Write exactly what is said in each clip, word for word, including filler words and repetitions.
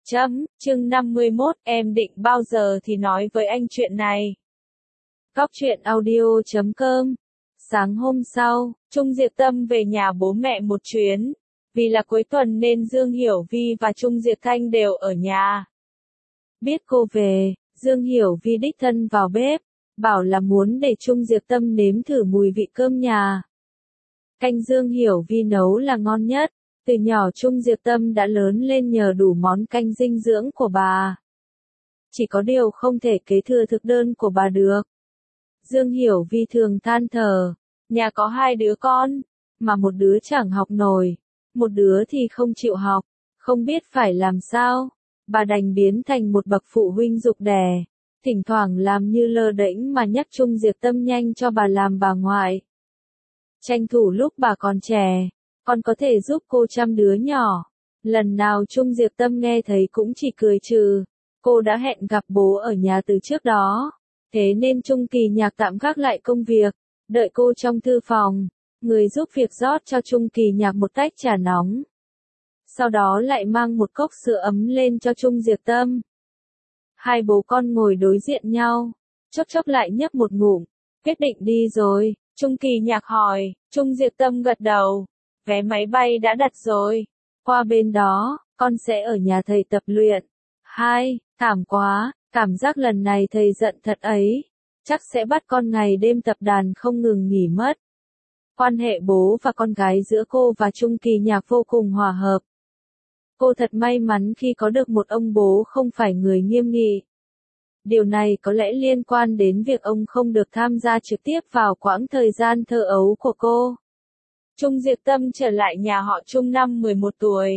Chấm, chương năm mươi mốt, em định bao giờ thì nói với anh chuyện này. Góc truyện audio chấm com. Sáng hôm sau, Trung Diệp Tâm về nhà bố mẹ một chuyến. Vì là cuối tuần nên Dương Hiểu Vi và Trung Diệp Thanh đều ở nhà. Biết cô về, Dương Hiểu Vi đích thân vào bếp, bảo là muốn để Trung Diệp Tâm nếm thử mùi vị cơm nhà. Canh Dương Hiểu Vi nấu là ngon nhất. Từ nhỏ Trung Diệp Tâm đã lớn lên nhờ đủ món canh dinh dưỡng của bà. Chỉ có điều không thể kế thừa thực đơn của bà được. Dương Hiểu Vi thường than thở, nhà có hai đứa con, mà một đứa chẳng học nổi, một đứa thì không chịu học, không biết phải làm sao. Bà đành biến thành một bậc phụ huynh giục đẻ, thỉnh thoảng làm như lơ đễnh mà nhắc Trung Diệp Tâm nhanh cho bà làm bà ngoại. Tranh thủ lúc bà còn trẻ, con có thể giúp cô chăm đứa nhỏ. Lần nào Trung Diệp Tâm nghe thấy cũng chỉ cười trừ. Cô đã hẹn gặp bố ở nhà từ trước đó. Thế nên Trung Kỳ Nhạc tạm gác lại công việc, đợi cô trong thư phòng. Người giúp việc rót cho Trung Kỳ Nhạc một tách trà nóng. Sau đó lại mang một cốc sữa ấm lên cho Trung Diệp Tâm. Hai bố con ngồi đối diện nhau, chốc chốc lại nhấp một ngụm. Quyết định đi rồi, Trung Kỳ Nhạc hỏi. Trung Diệp Tâm gật đầu. Vé máy bay đã đặt rồi. Qua bên đó, con sẽ ở nhà thầy tập luyện. Hai, thảm quá, cảm giác lần này thầy giận thật ấy. Chắc sẽ bắt con ngày đêm tập đàn không ngừng nghỉ mất. Quan hệ bố và con gái giữa cô và Trung Kỳ Nhạc vô cùng hòa hợp. Cô thật may mắn khi có được một ông bố không phải người nghiêm nghị. Điều này có lẽ liên quan đến việc ông không được tham gia trực tiếp vào quãng thời gian thơ ấu của cô. Trung Diệp Tâm trở lại nhà họ Trung năm mười một tuổi.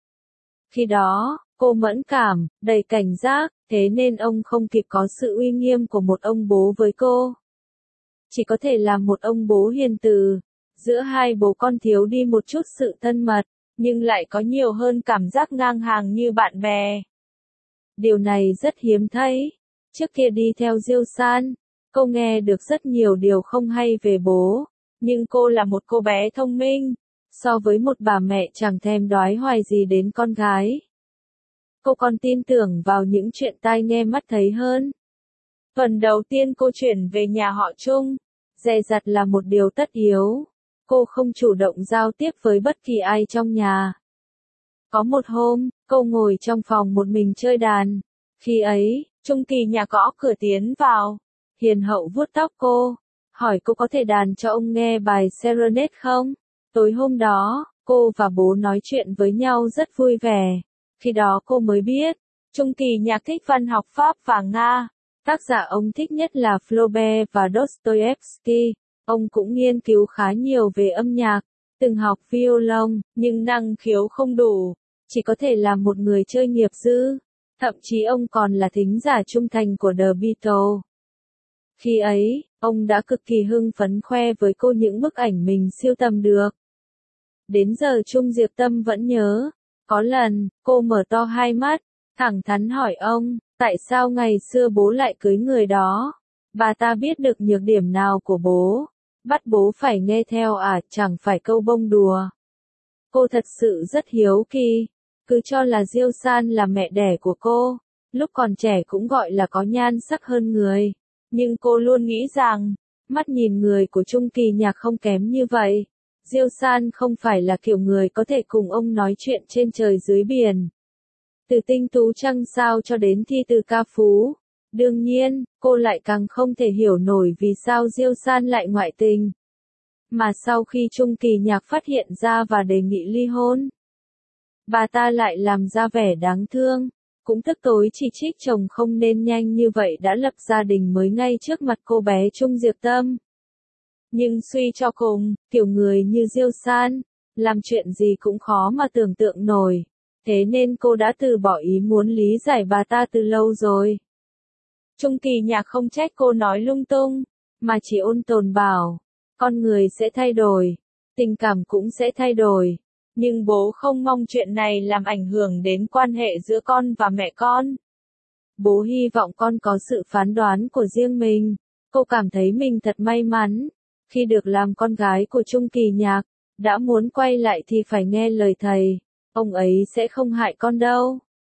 Khi đó, cô mẫn cảm, đầy cảnh giác, thế nên ông không kịp có sự uy nghiêm của một ông bố với cô. Chỉ có thể là một ông bố hiền từ. Giữa hai bố con thiếu đi một chút sự thân mật, nhưng lại có nhiều hơn cảm giác ngang hàng như bạn bè. Điều này rất hiếm thấy. Trước kia đi theo Diêu San, cô nghe được rất nhiều điều không hay về bố. Nhưng cô là một cô bé thông minh, so với một bà mẹ chẳng thèm đoái hoài gì đến con gái. Cô còn tin tưởng vào những chuyện tai nghe mắt thấy hơn. Tuần đầu tiên cô chuyển về nhà họ Trung, dè dặt là một điều tất yếu. Cô không chủ động giao tiếp với bất kỳ ai trong nhà. Có một hôm, cô ngồi trong phòng một mình chơi đàn. Khi ấy, Trung Kỳ Nhạc gõ cửa tiến vào, hiền hậu vuốt tóc cô. Hỏi cô có thể đàn cho ông nghe bài Serenade không? Tối hôm đó, cô và bố nói chuyện với nhau rất vui vẻ. Khi đó cô mới biết, Trung Kỳ Nhạc thích văn học Pháp và Nga. Tác giả ông thích nhất là Flaubert và Dostoevsky. Ông cũng nghiên cứu khá nhiều về âm nhạc, từng học violon, nhưng năng khiếu không đủ, chỉ có thể là một người chơi nghiệp dư. Thậm chí ông còn là thính giả trung thành của The Beatles. Khi ấy, ông đã cực kỳ hưng phấn khoe với cô những bức ảnh mình sưu tầm được. Đến giờ Trung Diệp Tâm vẫn nhớ, có lần, cô mở to hai mắt, thẳng thắn hỏi ông, tại sao ngày xưa bố lại cưới người đó? Bà ta biết được nhược điểm nào của bố, bắt bố phải nghe theo à, chẳng phải câu bông đùa. Cô thật sự rất hiếu kỳ, cứ cho là Diêu San là mẹ đẻ của cô, lúc còn trẻ cũng gọi là có nhan sắc hơn người. Nhưng cô luôn nghĩ rằng, mắt nhìn người của Trung Kỳ Nhạc không kém như vậy. Diêu San không phải là kiểu người có thể cùng ông nói chuyện trên trời dưới biển. Từ tinh tú trăng sao cho đến thi từ ca phú. Đương nhiên, cô lại càng không thể hiểu nổi vì sao Diêu San lại ngoại tình. Mà sau khi Trung Kỳ Nhạc phát hiện ra và đề nghị ly hôn, bà ta lại làm ra vẻ đáng thương. Cũng tức tối chỉ trích chồng không nên nhanh như vậy đã lập gia đình mới ngay trước mặt cô bé Trung Diệp Tâm. Nhưng suy cho cùng, kiểu người như Diêu San, làm chuyện gì cũng khó mà tưởng tượng nổi. Thế nên cô đã từ bỏ ý muốn lý giải bà ta từ lâu rồi. Trung Kỳ Nhạc không trách cô nói lung tung, mà chỉ ôn tồn bảo, con người sẽ thay đổi, tình cảm cũng sẽ thay đổi. Nhưng bố không mong chuyện này làm ảnh hưởng đến quan hệ giữa con và mẹ con. Bố hy vọng con có sự phán đoán của riêng mình. Cô cảm thấy mình thật may mắn, khi được làm con gái của Trung Kỳ Nhạc. Đã muốn quay lại thì phải nghe lời thầy. Ông ấy sẽ không hại con đâu.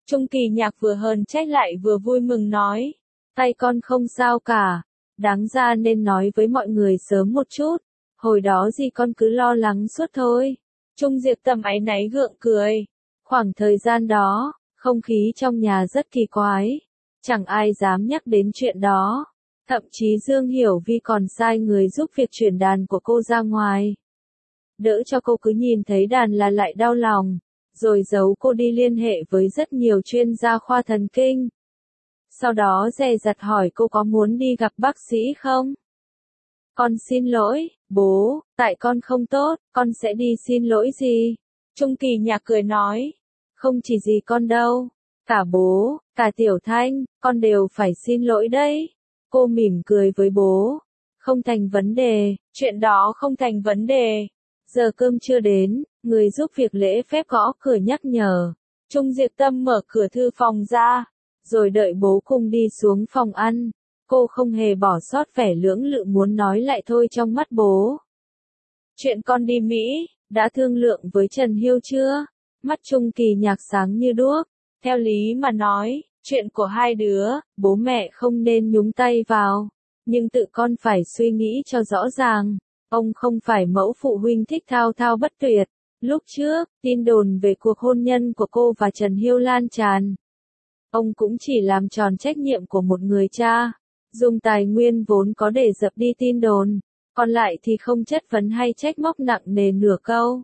Trung Kỳ Nhạc vừa hờn trách lại vừa vui mừng nói. Tay con không sao cả. Đáng ra nên nói với mọi người sớm một chút. Hồi đó gì con cứ lo lắng suốt thôi. Trung Diệp Tâm áy náy gượng cười. Khoảng thời gian đó, không khí trong nhà rất kỳ quái. Chẳng ai dám nhắc đến chuyện đó. Thậm chí Dương Hiểu Vi còn sai người giúp việc chuyển đàn của cô ra ngoài. Đỡ cho cô cứ nhìn thấy đàn là lại đau lòng. Rồi giấu cô đi liên hệ với rất nhiều chuyên gia khoa thần kinh. Sau đó dè dặt hỏi cô có muốn đi gặp bác sĩ không? Con xin lỗi, bố, tại con không tốt, con sẽ đi xin lỗi gì? Trung Kỳ Nhạc cười nói. Không chỉ gì con đâu. Cả bố, cả Tiểu Thanh, con đều phải xin lỗi đấy. Cô mỉm cười với bố. Không thành vấn đề, chuyện đó không thành vấn đề. Giờ cơm chưa đến, người giúp việc lễ phép gõ cửa nhắc nhở. Trung Diệp Tâm mở cửa thư phòng ra, rồi đợi bố cùng đi xuống phòng ăn. Cô không hề bỏ sót vẻ lưỡng lự muốn nói lại thôi trong mắt bố. Chuyện con đi Mỹ, đã thương lượng với Trần Hiêu chưa? Mắt Trung Kỳ Nhạc sáng như đuốc. Theo lý mà nói, chuyện của hai đứa, bố mẹ không nên nhúng tay vào. Nhưng tự con phải suy nghĩ cho rõ ràng. Ông không phải mẫu phụ huynh thích thao thao bất tuyệt. Lúc trước, tin đồn về cuộc hôn nhân của cô và Trần Hiêu lan tràn. Ông cũng chỉ làm tròn trách nhiệm của một người cha. Dùng tài nguyên vốn có để dập đi tin đồn. Còn lại thì không chất vấn hay trách móc nặng nề nửa câu.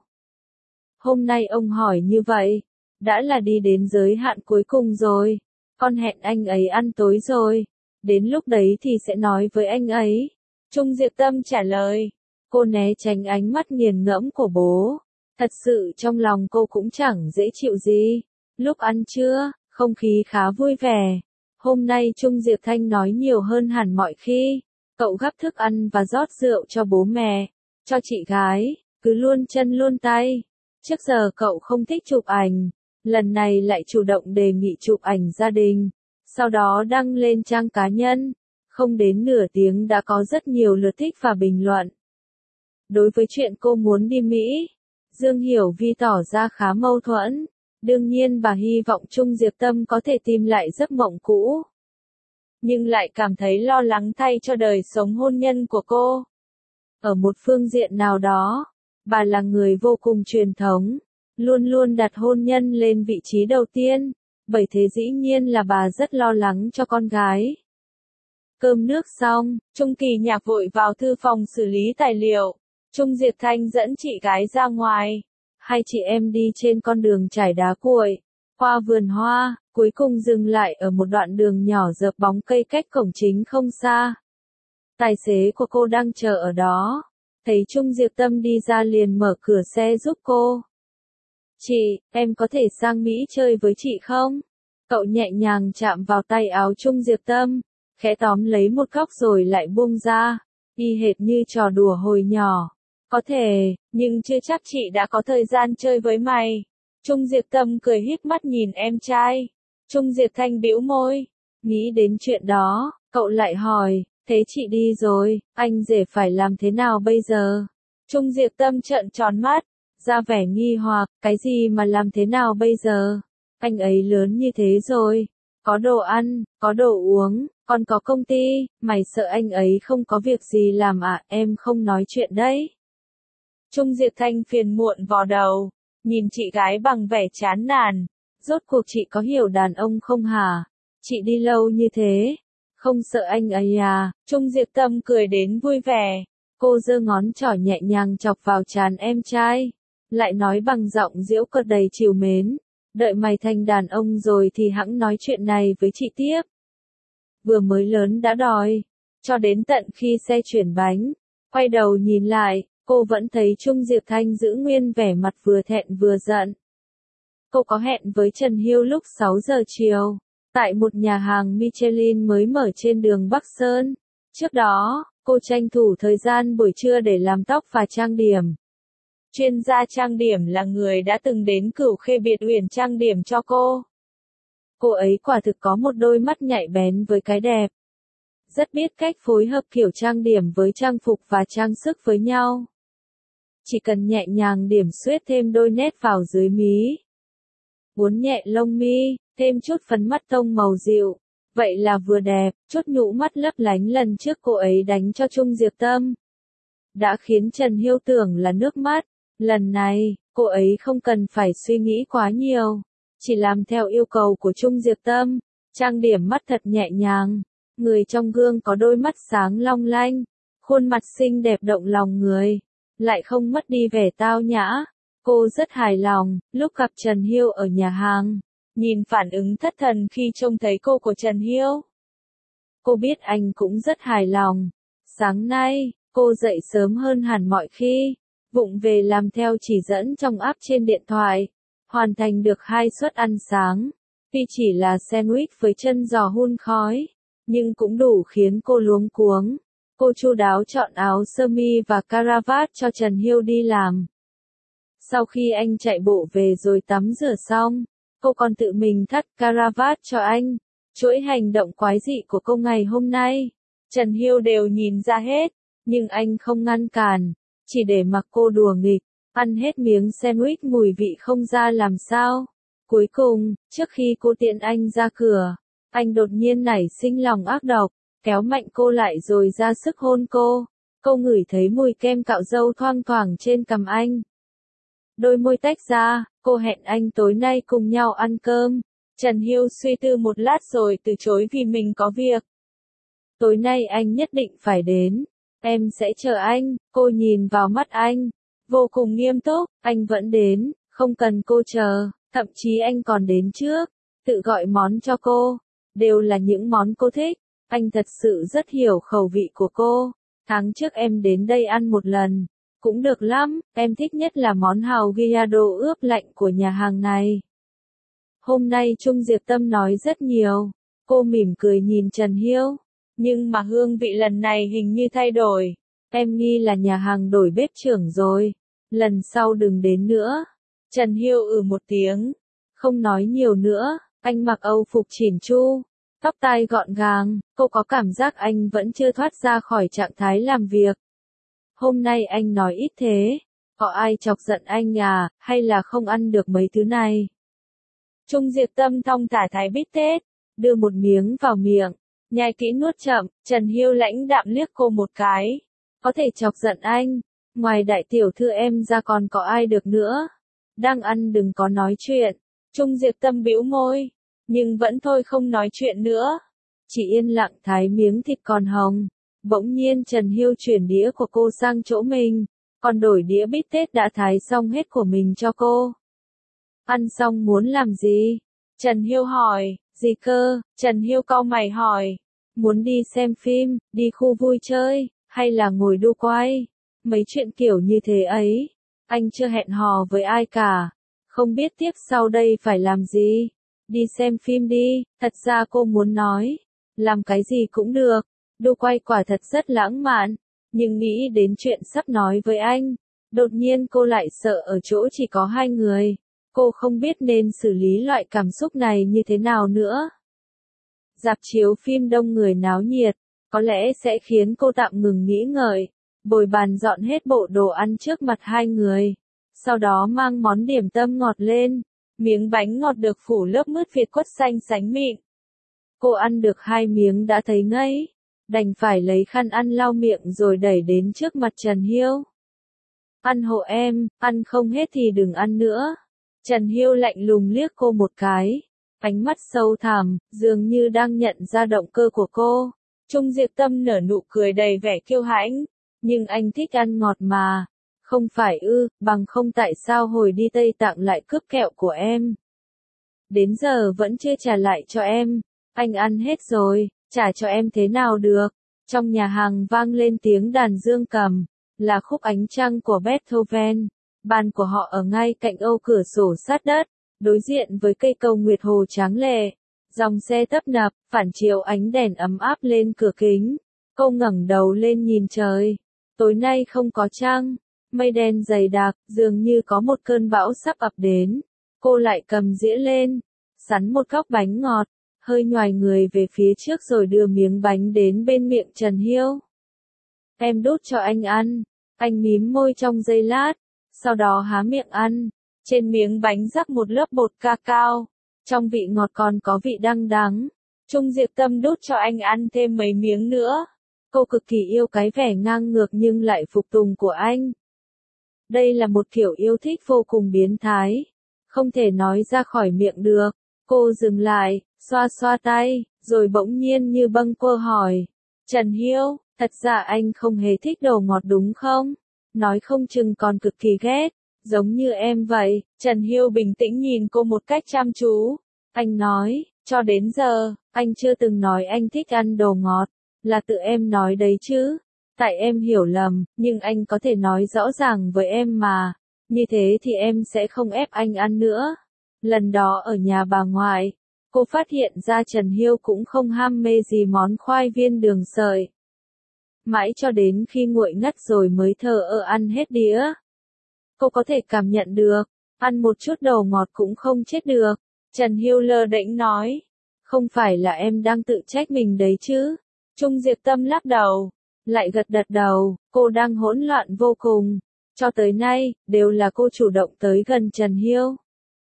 Hôm nay ông hỏi như vậy. Đã là đi đến giới hạn cuối cùng rồi. Con hẹn anh ấy ăn tối rồi. Đến lúc đấy thì sẽ nói với anh ấy. Trung Diệp Tâm trả lời. Cô né tránh ánh mắt nghiền ngẫm của bố. Thật sự trong lòng cô cũng chẳng dễ chịu gì. Lúc ăn trưa, không khí khá vui vẻ. Hôm nay Trung Diệp Thanh nói nhiều hơn hẳn mọi khi. Cậu gắp thức ăn và rót rượu cho bố mẹ, cho chị gái, cứ luôn chân luôn tay. Trước giờ cậu không thích chụp ảnh, lần này lại chủ động đề nghị chụp ảnh gia đình, sau đó đăng lên trang cá nhân. Không đến nửa tiếng đã có rất nhiều lượt thích và bình luận. Đối với chuyện cô muốn đi Mỹ, Dương Hiểu Vi tỏ ra khá mâu thuẫn. Đương nhiên bà hy vọng Trung Diệp Tâm có thể tìm lại giấc mộng cũ. Nhưng lại cảm thấy lo lắng thay cho đời sống hôn nhân của cô. Ở một phương diện nào đó, bà là người vô cùng truyền thống, luôn luôn đặt hôn nhân lên vị trí đầu tiên, bởi thế dĩ nhiên là bà rất lo lắng cho con gái. Cơm nước xong, Trung Kỳ Nhạc vội vào thư phòng xử lý tài liệu. Trung Diệp Thanh dẫn chị gái ra ngoài. Hai chị em đi trên con đường trải đá cuội, qua vườn hoa, cuối cùng dừng lại ở một đoạn đường nhỏ dợp bóng cây cách cổng chính không xa. Tài xế của cô đang chờ ở đó. Thấy Trung Diệp Tâm đi ra liền mở cửa xe giúp cô. Chị, em có thể sang Mỹ chơi với chị không? Cậu nhẹ nhàng chạm vào tay áo Trung Diệp Tâm, khẽ tóm lấy một góc rồi lại buông ra, y hệt như trò đùa hồi nhỏ. Có thể, nhưng chưa chắc chị đã có thời gian chơi với mày. Trung Diệp Tâm cười híp mắt nhìn em trai. Trung Diệp Thanh bĩu môi. Nghĩ đến chuyện đó, cậu lại hỏi, thế chị đi rồi, anh rể phải làm thế nào bây giờ? Trung Diệp Tâm trợn tròn mắt, ra vẻ nghi hoặc, cái gì mà làm thế nào bây giờ? Anh ấy lớn như thế rồi, có đồ ăn, có đồ uống, còn có công ty, mày sợ anh ấy không có việc gì làm à, em không nói chuyện đấy. Trung Diệp Thanh phiền muộn vò đầu, nhìn chị gái bằng vẻ chán nản. Rốt cuộc chị có hiểu đàn ông không hả? Chị đi lâu như thế, không sợ anh ấy à? Trung Diệp Tâm cười đến vui vẻ. Cô giơ ngón trỏ nhẹ nhàng chọc vào trán em trai, lại nói bằng giọng giễu cợt đầy trìu mến. Đợi mày thành đàn ông rồi thì hẵng nói chuyện này với chị tiếp. Vừa mới lớn đã đòi, cho đến tận khi xe chuyển bánh, quay đầu nhìn lại, cô vẫn thấy Trung Diệp Thanh giữ nguyên vẻ mặt vừa thẹn vừa giận. Cô có hẹn với Trần Hiêu lúc sáu giờ chiều, tại một nhà hàng Michelin mới mở trên đường Bắc Sơn. Trước đó, cô tranh thủ thời gian buổi trưa để làm tóc và trang điểm. Chuyên gia trang điểm là người đã từng đến Cửu Khê Biệt Uyển trang điểm cho cô. Cô ấy quả thực có một đôi mắt nhạy bén với cái đẹp. Rất biết cách phối hợp kiểu trang điểm với trang phục và trang sức với nhau. Chỉ cần nhẹ nhàng điểm xuyết thêm đôi nét vào dưới mí, uốn nhẹ lông mi, thêm chút phấn mắt tông màu dịu. Vậy là vừa đẹp, chút nhũ mắt lấp lánh lần trước cô ấy đánh cho Trung Diệp Tâm. Đã khiến Trần Hiêu tưởng là nước mắt. Lần này, cô ấy không cần phải suy nghĩ quá nhiều. Chỉ làm theo yêu cầu của Trung Diệp Tâm. Trang điểm mắt thật nhẹ nhàng. Người trong gương có đôi mắt sáng long lanh. Khuôn mặt xinh đẹp động lòng người. Lại không mất đi vẻ tao nhã. Cô rất hài lòng, lúc gặp Trần Hiêu ở nhà hàng. Nhìn phản ứng thất thần khi trông thấy cô của Trần Hiêu. Cô biết anh cũng rất hài lòng. Sáng nay, cô dậy sớm hơn hẳn mọi khi. Vụng về làm theo chỉ dẫn trong app trên điện thoại. Hoàn thành được hai suất ăn sáng. Tuy chỉ là sandwich với chân giò hun khói. Nhưng cũng đủ khiến cô luống cuống. Cô chu đáo chọn áo sơ mi và caravat cho Trần Hiêu đi làm. Sau khi anh chạy bộ về rồi tắm rửa xong, cô còn tự mình thắt caravat cho anh. Chuỗi hành động quái dị của cô ngày hôm nay, Trần Hiêu đều nhìn ra hết, nhưng anh không ngăn cản, chỉ để mặc cô đùa nghịch, ăn hết miếng sandwich mùi vị không ra làm sao. Cuối cùng, trước khi cô tiễn anh ra cửa, anh đột nhiên nảy sinh lòng ác độc, kéo mạnh cô lại rồi ra sức hôn cô. Cô ngửi thấy mùi kem cạo râu thoang thoảng trên cằm anh. Đôi môi tách ra, cô hẹn anh tối nay cùng nhau ăn cơm. Trần Hiêu suy tư một lát rồi từ chối vì mình có việc. Tối nay anh nhất định phải đến. Em sẽ chờ anh. Cô nhìn vào mắt anh. Vô cùng nghiêm túc, anh vẫn đến, không cần cô chờ. Thậm chí anh còn đến trước. Tự gọi món cho cô. Đều là những món cô thích. Anh thật sự rất hiểu khẩu vị của cô. Tháng trước em đến đây ăn một lần. Cũng được lắm, em thích nhất là món hàu Gyado ướp lạnh của nhà hàng này. Hôm nay Trung Diệp Tâm nói rất nhiều. Cô mỉm cười nhìn Trần Hiêu. Nhưng mà hương vị lần này hình như thay đổi. Em nghi là nhà hàng đổi bếp trưởng rồi. Lần sau đừng đến nữa. Trần Hiêu ừ một tiếng. Không nói nhiều nữa, anh mặc âu phục chỉn chu. Tóc tai gọn gàng, cô có cảm giác anh vẫn chưa thoát ra khỏi trạng thái làm việc. Hôm nay anh nói ít thế. Có ai chọc giận anh à, hay là không ăn được mấy thứ này? Trung Diệp Tâm thong thả thái bít tết, đưa một miếng vào miệng, nhai kỹ nuốt chậm. Trần Hiêu lãnh đạm liếc cô một cái. Có thể chọc giận anh, ngoài đại tiểu thư em ra còn có ai được nữa. Đang ăn đừng có nói chuyện. Trung Diệp Tâm bĩu môi, nhưng vẫn thôi không nói chuyện nữa. Chỉ yên lặng thái miếng thịt còn hồng. Bỗng nhiên Trần Hiêu chuyển đĩa của cô sang chỗ mình, còn đổi đĩa bít tết đã thái xong hết của mình cho cô. Ăn xong muốn làm gì? Trần Hiêu hỏi. Gì cơ? Trần Hiêu cau mày hỏi. Muốn đi xem phim, đi khu vui chơi, hay là ngồi đu quay? Mấy chuyện kiểu như thế ấy. Anh chưa hẹn hò với ai cả. Không biết tiếp sau đây phải làm gì. Đi xem phim đi. Thật ra cô muốn nói. Làm cái gì cũng được. Đu quay quả thật rất lãng mạn. Nhưng nghĩ đến chuyện sắp nói với anh. Đột nhiên cô lại sợ ở chỗ chỉ có hai người. Cô không biết nên xử lý loại cảm xúc này như thế nào nữa. Rạp chiếu phim đông người náo nhiệt. Có lẽ sẽ khiến cô tạm ngừng nghĩ ngợi. Bồi bàn dọn hết bộ đồ ăn trước mặt hai người. Sau đó mang món điểm tâm ngọt lên. Miếng bánh ngọt được phủ lớp mứt Việt quất xanh sánh mịn. Cô ăn được hai miếng đã thấy ngấy. Đành phải lấy khăn ăn lau miệng rồi đẩy đến trước mặt Trần Hiêu. Ăn hộ em, ăn không hết thì đừng ăn nữa. Trần Hiêu lạnh lùng liếc cô một cái. Ánh mắt sâu thẳm, dường như đang nhận ra động cơ của cô. Trung Diệp Tâm nở nụ cười đầy vẻ kiêu hãnh. Nhưng anh thích ăn ngọt mà. Không phải ư, bằng không tại sao hồi đi Tây Tạng lại cướp kẹo của em. Đến giờ vẫn chưa trả lại cho em. Anh ăn hết rồi, trả cho em thế nào được. Trong nhà hàng vang lên tiếng đàn dương cầm. Là khúc Ánh Trăng của Beethoven. Bàn của họ ở ngay cạnh ô cửa sổ sát đất. Đối diện với cây cầu nguyệt hồ tráng lệ. Dòng xe tấp nập, phản chiếu ánh đèn ấm áp lên cửa kính. Cô ngẩng đầu lên nhìn trời. Tối nay không có trăng. Mây đen dày đặc, dường như có một cơn bão sắp ập đến. Cô lại cầm dĩa lên, sắn một góc bánh ngọt, hơi nhoài người về phía trước rồi đưa miếng bánh đến bên miệng Trần Hiêu. Em đút cho anh ăn. Anh mím môi trong giây lát, sau đó há miệng ăn. Trên miếng bánh rắc một lớp bột cacao. Trong vị ngọt còn có vị đắng đắng. Trung Diệp Tâm đút cho anh ăn thêm mấy miếng nữa. Cô cực kỳ yêu cái vẻ ngang ngược nhưng lại phục tùng của anh. Đây là một kiểu yêu thích vô cùng biến thái. Không thể nói ra khỏi miệng được. Cô dừng lại, xoa xoa tay, rồi bỗng nhiên như bâng quơ hỏi. Trần Hiêu, thật ra anh không hề thích đồ ngọt đúng không? Nói không chừng còn cực kỳ ghét, giống như em vậy. Trần Hiêu bình tĩnh nhìn cô một cách chăm chú. Anh nói, cho đến giờ, anh chưa từng nói anh thích ăn đồ ngọt. Là tự em nói đấy chứ. Tại em hiểu lầm, nhưng anh có thể nói rõ ràng với em mà. Như thế thì em sẽ không ép anh ăn nữa. Lần đó ở nhà bà ngoại, cô phát hiện ra Trần Hiêu cũng không ham mê gì món khoai viên đường sợi. Mãi cho đến khi nguội ngắt rồi mới thờ ơ ăn hết đĩa. Cô có thể cảm nhận được, ăn một chút đồ ngọt cũng không chết được. Trần Hiêu lơ đễnh nói, không phải là em đang tự trách mình đấy chứ. Trung Diệp Tâm lắc đầu, lại gật gật đầu, cô đang hỗn loạn vô cùng. Cho tới nay, đều là cô chủ động tới gần Trần Hiêu.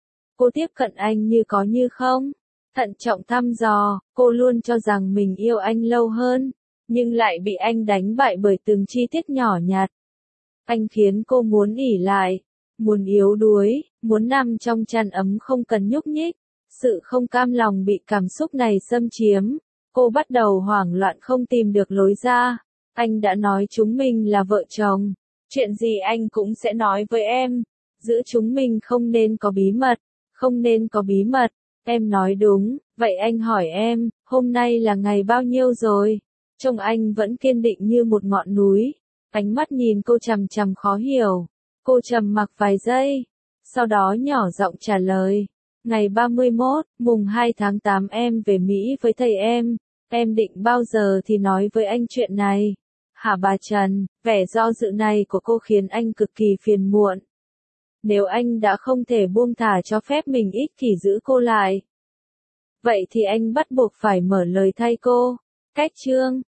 Cô tiếp cận anh như có như không. Thận trọng thăm dò, cô luôn cho rằng mình yêu anh lâu hơn, nhưng lại bị anh đánh bại bởi từng chi tiết nhỏ nhặt. Anh khiến cô muốn ỉ lại, muốn yếu đuối, muốn nằm trong chăn ấm không cần nhúc nhích. Sự không cam lòng bị cảm xúc này xâm chiếm. Cô bắt đầu hoảng loạn không tìm được lối ra. Anh đã nói chúng mình là vợ chồng. Chuyện gì anh cũng sẽ nói với em. Giữa chúng mình không nên có bí mật. Không nên có bí mật. Em nói đúng, vậy anh hỏi em, hôm nay là ngày bao nhiêu rồi? Trông anh vẫn kiên định như một ngọn núi. Ánh mắt nhìn cô chằm chằm khó hiểu. Cô trầm mặc vài giây. Sau đó nhỏ giọng trả lời. Ngày ba mươi mốt, mùng hai tháng tám em về Mỹ với thầy em. Em định bao giờ thì nói với anh chuyện này? Hả bà Trần, vẻ do dự này của cô khiến anh cực kỳ phiền muộn. Nếu anh đã không thể buông thả cho phép mình ích kỷ giữ cô lại, vậy thì anh bắt buộc phải mở lời thay cô. Cách chương